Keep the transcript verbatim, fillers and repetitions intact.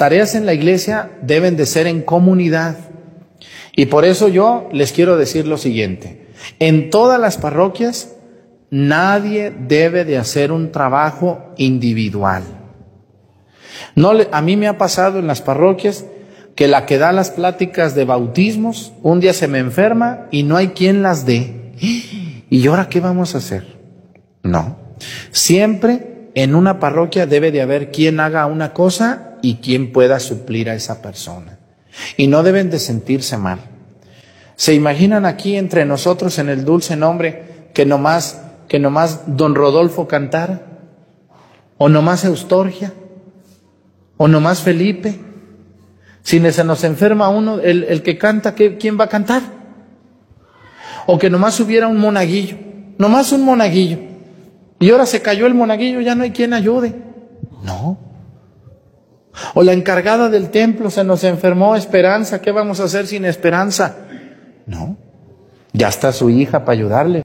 tareas en la iglesia deben de ser en comunidad. Y por eso yo les quiero decir lo siguiente. En todas las parroquias, nadie debe de hacer un trabajo individual. No, a mí me ha pasado en las parroquias que la que da las pláticas de bautismos, un día se me enferma y no hay quien las dé. ¿Y ahora qué vamos a hacer? No. Siempre en una parroquia debe de haber quien haga una cosa y quien pueda suplir a esa persona. Y no deben de sentirse mal. ¿Se imaginan aquí entre nosotros en el dulce nombre que nomás, que nomás don Rodolfo cantara? ¿O nomás Eustorgia? ¿O nomás Felipe? Si se nos enferma uno, el, el que canta, ¿quién va a cantar? O que nomás hubiera un monaguillo, nomás un monaguillo. Y ahora se cayó el monaguillo, ya no hay quien ayude. No. O la encargada del templo se nos enfermó, Esperanza, ¿qué vamos a hacer sin Esperanza? No. Ya está su hija para ayudarle.